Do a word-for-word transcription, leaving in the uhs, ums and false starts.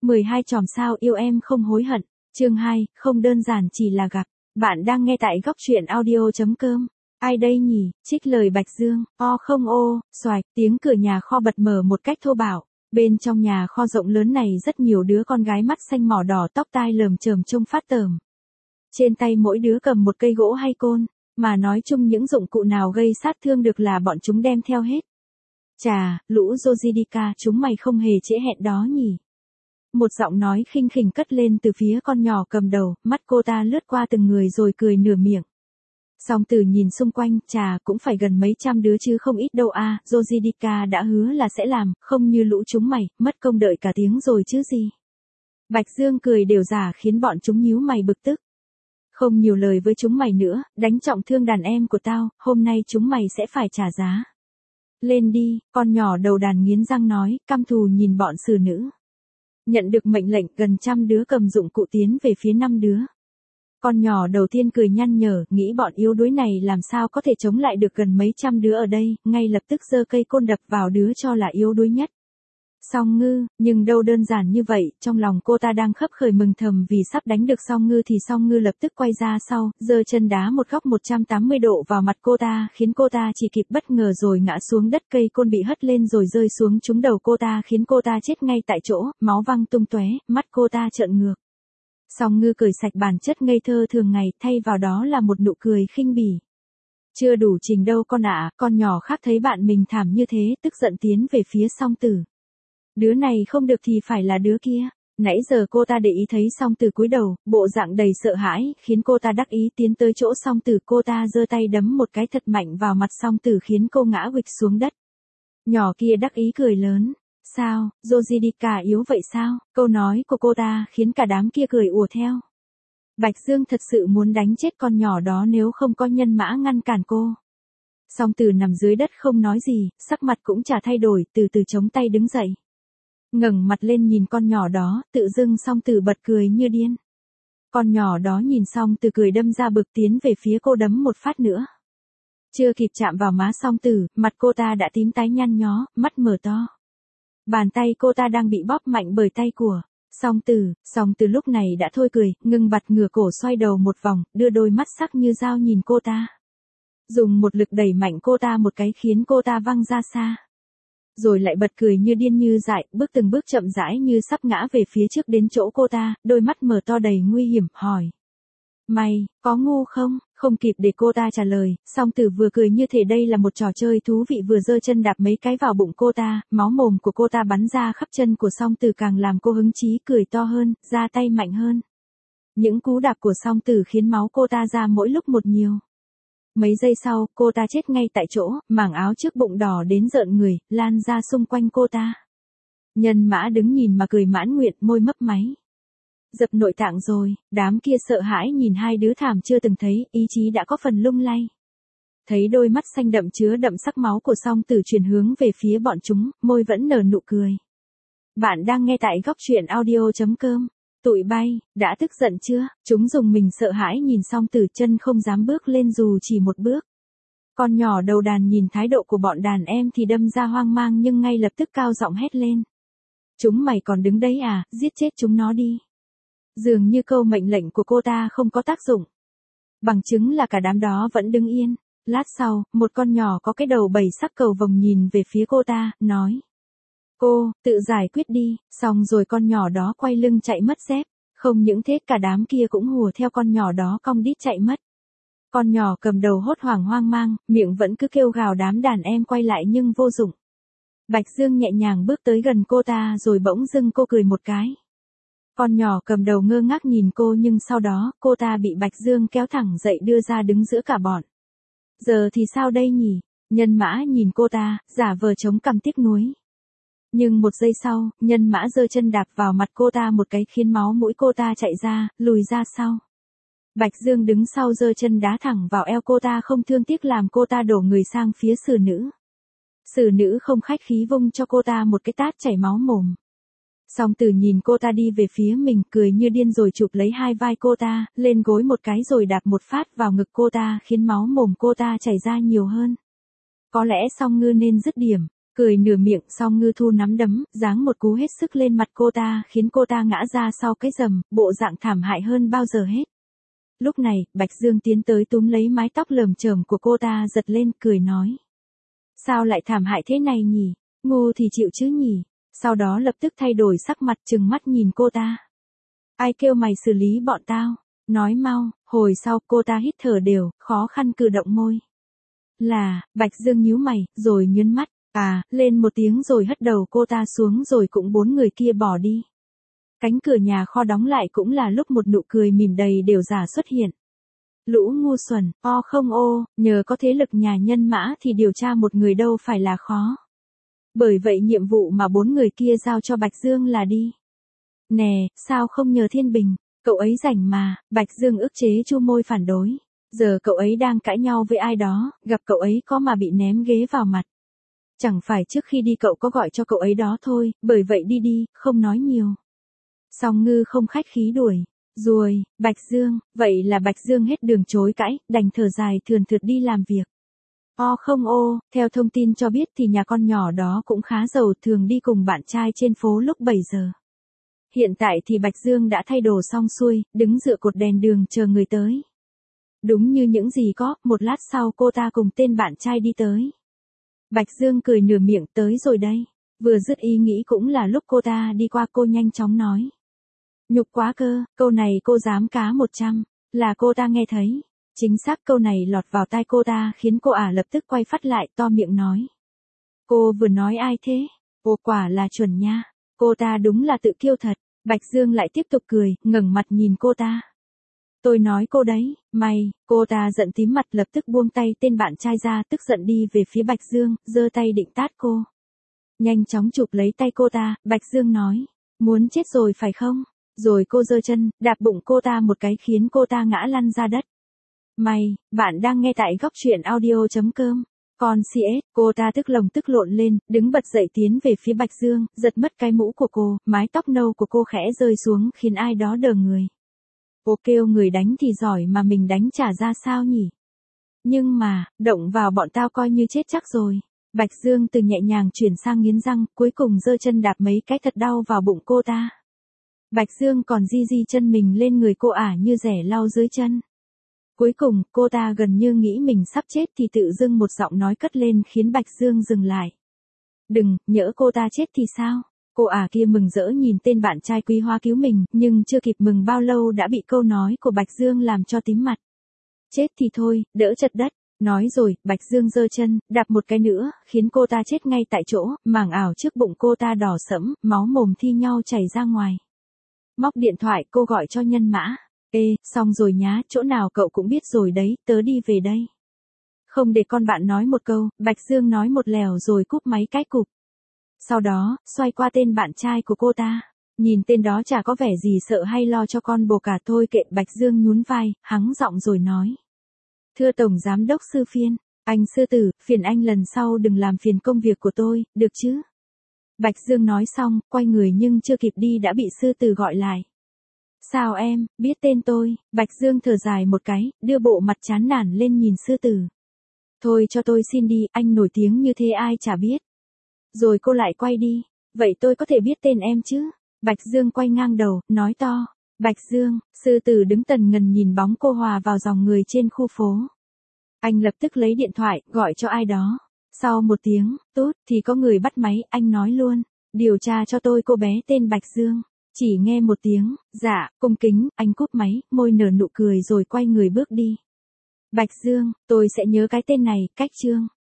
mười hai chòm sao yêu em không hối hận. Chương hai, không đơn giản chỉ là gặp. Bạn đang nghe tại góc truyện audio chấm com. Ai đây nhỉ? Trích lời Bạch Dương. O không ô, xoạch, tiếng cửa nhà kho bật mở một cách thô bạo. Bên trong nhà kho rộng lớn này rất nhiều đứa con gái mắt xanh mỏ đỏ tóc tai lởm chởm trông phát tởm. Trên tay mỗi đứa cầm một cây gỗ hay côn, mà nói chung những dụng cụ nào gây sát thương được là bọn chúng đem theo hết. Chà, lũ Jojidika chúng mày không hề trễ hẹn đó nhỉ? Một giọng nói khinh khỉnh cất lên từ phía con nhỏ cầm đầu, mắt cô ta lướt qua từng người rồi cười nửa miệng. Song Tử nhìn xung quanh, chà cũng phải gần mấy trăm đứa chứ không ít đâu a, à, Jojidika đã hứa là sẽ làm, không như lũ chúng mày, mất công đợi cả tiếng rồi chứ gì. Bạch Dương cười đều giả khiến bọn chúng nhíu mày bực tức. Không nhiều lời với chúng mày nữa, đánh trọng thương đàn em của tao, hôm nay chúng mày sẽ phải trả giá. Lên đi, con nhỏ đầu đàn nghiến răng nói, căm thù nhìn bọn xử nữ. Nhận được mệnh lệnh gần trăm đứa cầm dụng cụ tiến về phía năm đứa. Con nhỏ đầu tiên cười nhăn nhở, nghĩ bọn yếu đuối này làm sao có thể chống lại được gần mấy trăm đứa ở đây, ngay lập tức giơ cây côn đập vào đứa cho là yếu đuối nhất. Song Ngư, nhưng đâu đơn giản như vậy, trong lòng cô ta đang khấp khởi mừng thầm vì sắp đánh được Song Ngư thì Song Ngư lập tức quay ra sau, giơ chân đá một góc một trăm tám mươi độ vào mặt cô ta, khiến cô ta chỉ kịp bất ngờ rồi ngã xuống đất, cây côn bị hất lên rồi rơi xuống trúng đầu cô ta khiến cô ta chết ngay tại chỗ, máu văng tung tóe, mắt cô ta trợn ngược. Song Ngư cười sạch bản chất ngây thơ thường ngày, thay vào đó là một nụ cười khinh bỉ. Chưa đủ trình đâu con ạ, con nhỏ khác thấy bạn mình thảm như thế, tức giận tiến về phía Song Tử. Đứa này không được thì phải là đứa kia. Nãy giờ cô ta để ý thấy Song Tử cúi đầu, bộ dạng đầy sợ hãi, khiến cô ta đắc ý tiến tới chỗ Song Tử, cô ta giơ tay đấm một cái thật mạnh vào mặt Song Tử khiến cô ngã huỵch xuống đất. Nhỏ kia đắc ý cười lớn. Sao, Jojidika yếu vậy sao? Câu nói của cô ta khiến cả đám kia cười ùa theo. Bạch Dương thật sự muốn đánh chết con nhỏ đó nếu không có nhân mã ngăn cản cô. Song Tử nằm dưới đất không nói gì, sắc mặt cũng chả thay đổi, từ từ chống tay đứng dậy. Ngẩng mặt lên nhìn con nhỏ đó, tự dưng Song Tử bật cười như điên. Con nhỏ đó nhìn xong từ cười đâm ra bực tiến về phía cô đấm một phát nữa. Chưa kịp chạm vào má Song Tử, mặt cô ta đã tím tái nhăn nhó, mắt mở to. Bàn tay cô ta đang bị bóp mạnh bởi tay của Song Tử. Song Tử lúc này đã thôi cười, ngừng bặt ngửa cổ xoay đầu một vòng, đưa đôi mắt sắc như dao nhìn cô ta. Dùng một lực đẩy mạnh cô ta một cái khiến cô ta văng ra xa. Rồi lại bật cười như điên như dại, bước từng bước chậm rãi như sắp ngã về phía trước đến chỗ cô ta, đôi mắt mở to đầy nguy hiểm, hỏi. Mày, có ngu không? Không kịp để cô ta trả lời, Song Tử vừa cười như thể đây là một trò chơi thú vị vừa giơ chân đạp mấy cái vào bụng cô ta, máu mồm của cô ta bắn ra khắp chân của Song Tử càng làm cô hứng chí cười to hơn, ra tay mạnh hơn. Những cú đạp của Song Tử khiến máu cô ta ra mỗi lúc một nhiều. Mấy giây sau, cô ta chết ngay tại chỗ, mảng áo trước bụng đỏ đến rợn người, lan ra xung quanh cô ta. Nhân mã đứng nhìn mà cười mãn nguyện, môi mấp máy. Dập nội tạng rồi, đám kia sợ hãi nhìn hai đứa thảm chưa từng thấy, ý chí đã có phần lung lay. Thấy đôi mắt xanh đậm chứa đậm sắc máu của Song Tử chuyển hướng về phía bọn chúng, môi vẫn nở nụ cười. Bạn đang nghe tại góc truyện audio chấm com. Tụi bay, đã tức giận chưa? Chúng dùng mình sợ hãi nhìn Song Tử, chân không dám bước lên dù chỉ một bước. Con nhỏ đầu đàn nhìn thái độ của bọn đàn em thì đâm ra hoang mang nhưng ngay lập tức cao giọng hét lên. Chúng mày còn đứng đấy à, giết chết chúng nó đi. Dường như câu mệnh lệnh của cô ta không có tác dụng. Bằng chứng là cả đám đó vẫn đứng yên. Lát sau, một con nhỏ có cái đầu bảy sắc cầu vồng nhìn về phía cô ta, nói. Cô, tự giải quyết đi, xong rồi con nhỏ đó quay lưng chạy mất dép. Không những thế cả đám kia cũng hùa theo con nhỏ đó cong đít chạy mất. Con nhỏ cầm đầu hốt hoảng hoang mang, miệng vẫn cứ kêu gào, đám đàn em quay lại nhưng vô dụng. Bạch Dương nhẹ nhàng bước tới gần cô ta rồi bỗng dưng cô cười một cái. Con nhỏ cầm đầu ngơ ngác nhìn cô nhưng sau đó cô ta bị Bạch Dương kéo thẳng dậy đưa ra đứng giữa cả bọn. Giờ thì sao đây nhỉ? Nhân mã nhìn cô ta, giả vờ chống cằm tiếc nuối. Nhưng một giây sau, nhân mã giơ chân đạp vào mặt cô ta một cái khiến máu mũi cô ta chạy ra, lùi ra sau. Bạch Dương đứng sau giơ chân đá thẳng vào eo cô ta không thương tiếc làm cô ta đổ người sang phía xử nữ. Xử nữ không khách khí vung cho cô ta một cái tát chảy máu mồm. Song Tử nhìn cô ta đi về phía mình cười như điên rồi chụp lấy hai vai cô ta, lên gối một cái rồi đạp một phát vào ngực cô ta khiến máu mồm cô ta chảy ra nhiều hơn. Có lẽ Song Ngư nên dứt điểm. Cười nửa miệng xong Ngư Thu nắm đấm, giáng một cú hết sức lên mặt cô ta khiến cô ta ngã ra sau cái rầm, bộ dạng thảm hại hơn bao giờ hết. Lúc này, Bạch Dương tiến tới túm lấy mái tóc lởm chởm của cô ta giật lên cười nói. Sao lại thảm hại thế này nhỉ? Ngu thì chịu chứ nhỉ? Sau đó lập tức thay đổi sắc mặt trừng mắt nhìn cô ta. Ai kêu mày xử lý bọn tao? Nói mau. Hồi sau cô ta hít thở đều, khó khăn cử động môi. Là, Bạch Dương nhíu mày, rồi nhớn mắt. À, lên một tiếng rồi hất đầu cô ta xuống rồi cũng bốn người kia bỏ đi. Cánh cửa nhà kho đóng lại cũng là lúc một nụ cười mỉm đầy đều giả xuất hiện. Lũ ngu xuẩn, o không ô, nhờ có thế lực nhà nhân mã thì điều tra một người đâu phải là khó. Bởi vậy nhiệm vụ mà bốn người kia giao cho Bạch Dương là đi. Nè, sao không nhờ Thiên Bình, cậu ấy rảnh mà. Bạch Dương ức chế chu môi phản đối. Giờ cậu ấy đang cãi nhau với ai đó, gặp cậu ấy có mà bị ném ghế vào mặt. Chẳng phải trước khi đi cậu có gọi cho cậu ấy đó thôi, bởi vậy đi đi, không nói nhiều. Song Ngư không khách khí đuổi. Rồi, Bạch Dương, vậy là Bạch Dương hết đường chối cãi, đành thở dài thườn thượt đi làm việc. O không ô, theo thông tin cho biết thì nhà con nhỏ đó cũng khá giàu, thường đi cùng bạn trai trên phố lúc bảy giờ. Hiện tại thì Bạch Dương đã thay đồ xong xuôi, đứng dựa cột đèn đường chờ người tới. Đúng như những gì có, một lát sau cô ta cùng tên bạn trai đi tới. Bạch Dương cười nửa miệng, tới rồi đây. Vừa dứt ý nghĩ cũng là lúc cô ta đi qua, cô nhanh chóng nói. Nhục quá cơ, câu này cô dám cá một trăm, là cô ta nghe thấy. Chính xác câu này lọt vào tai cô ta khiến cô ả lập tức quay phát lại to miệng nói. Cô vừa nói ai thế? Ồ quả là chuẩn nha. Cô ta đúng là tự kiêu thật. Bạch Dương lại tiếp tục cười, ngẩng mặt nhìn cô ta. Tôi nói cô đấy, mày, cô ta giận tím mặt lập tức buông tay tên bạn trai ra, tức giận đi về phía Bạch Dương, giơ tay định tát cô. Nhanh chóng chụp lấy tay cô ta, Bạch Dương nói, muốn chết rồi phải không? Rồi cô giơ chân, đạp bụng cô ta một cái khiến cô ta ngã lăn ra đất. Mày, bạn đang nghe tại góc truyện audio chấm com. Còn xê ét, cô ta tức lồng tức lộn lên, đứng bật dậy tiến về phía Bạch Dương, giật mất cái mũ của cô, mái tóc nâu của cô khẽ rơi xuống khiến ai đó đờ người. Cô kêu người đánh thì giỏi mà mình đánh trả ra sao nhỉ? Nhưng mà, động vào bọn tao coi như chết chắc rồi. Bạch Dương từ nhẹ nhàng chuyển sang nghiến răng, cuối cùng giơ chân đạp mấy cái thật đau vào bụng cô ta. Bạch Dương còn di di chân mình lên người cô ả như rẻ lau dưới chân. Cuối cùng, cô ta gần như nghĩ mình sắp chết thì tự dưng một giọng nói cất lên khiến Bạch Dương dừng lại. Đừng, nhỡ cô ta chết thì sao? Cô ả kia mừng rỡ nhìn tên bạn trai quý hóa cứu mình, nhưng chưa kịp mừng bao lâu đã bị câu nói của Bạch Dương làm cho tím mặt. Chết thì thôi, đỡ chật đất. Nói rồi, Bạch Dương giơ chân, đạp một cái nữa, khiến cô ta chết ngay tại chỗ, màng ảo trước bụng cô ta đỏ sẫm, máu mồm thi nhau chảy ra ngoài. Móc điện thoại cô gọi cho nhân mã. Ê, xong rồi nhá, chỗ nào cậu cũng biết rồi đấy, tớ đi về đây. Không để con bạn nói một câu, Bạch Dương nói một lèo rồi cúp máy cái cụp. Sau đó, xoay qua tên bạn trai của cô ta. Nhìn tên đó chả có vẻ gì sợ hay lo cho con bồ cả, thôi kệ. Bạch Dương nhún vai, hắng giọng rồi nói. Thưa Tổng Giám đốc Sư Phiên, anh Sư Tử, phiền anh lần sau đừng làm phiền công việc của tôi, được chứ? Bạch Dương nói xong, quay người nhưng chưa kịp đi đã bị Sư Tử gọi lại. Sao em, biết tên tôi? Bạch Dương thở dài một cái, đưa bộ mặt chán nản lên nhìn Sư Tử. Thôi cho tôi xin đi, anh nổi tiếng như thế ai chả biết. Rồi cô lại quay đi. Vậy tôi có thể biết tên em chứ? Bạch Dương quay ngang đầu, nói to. Bạch Dương, Sư Tử đứng tần ngần nhìn bóng cô hòa vào dòng người trên khu phố. Anh lập tức lấy điện thoại, gọi cho ai đó. Sau một tiếng, tút, thì có người bắt máy, anh nói luôn. Điều tra cho tôi cô bé tên Bạch Dương. Chỉ nghe một tiếng, dạ, cung kính, anh cúp máy, môi nở nụ cười rồi quay người bước đi. Bạch Dương, tôi sẽ nhớ cái tên này, cách chương.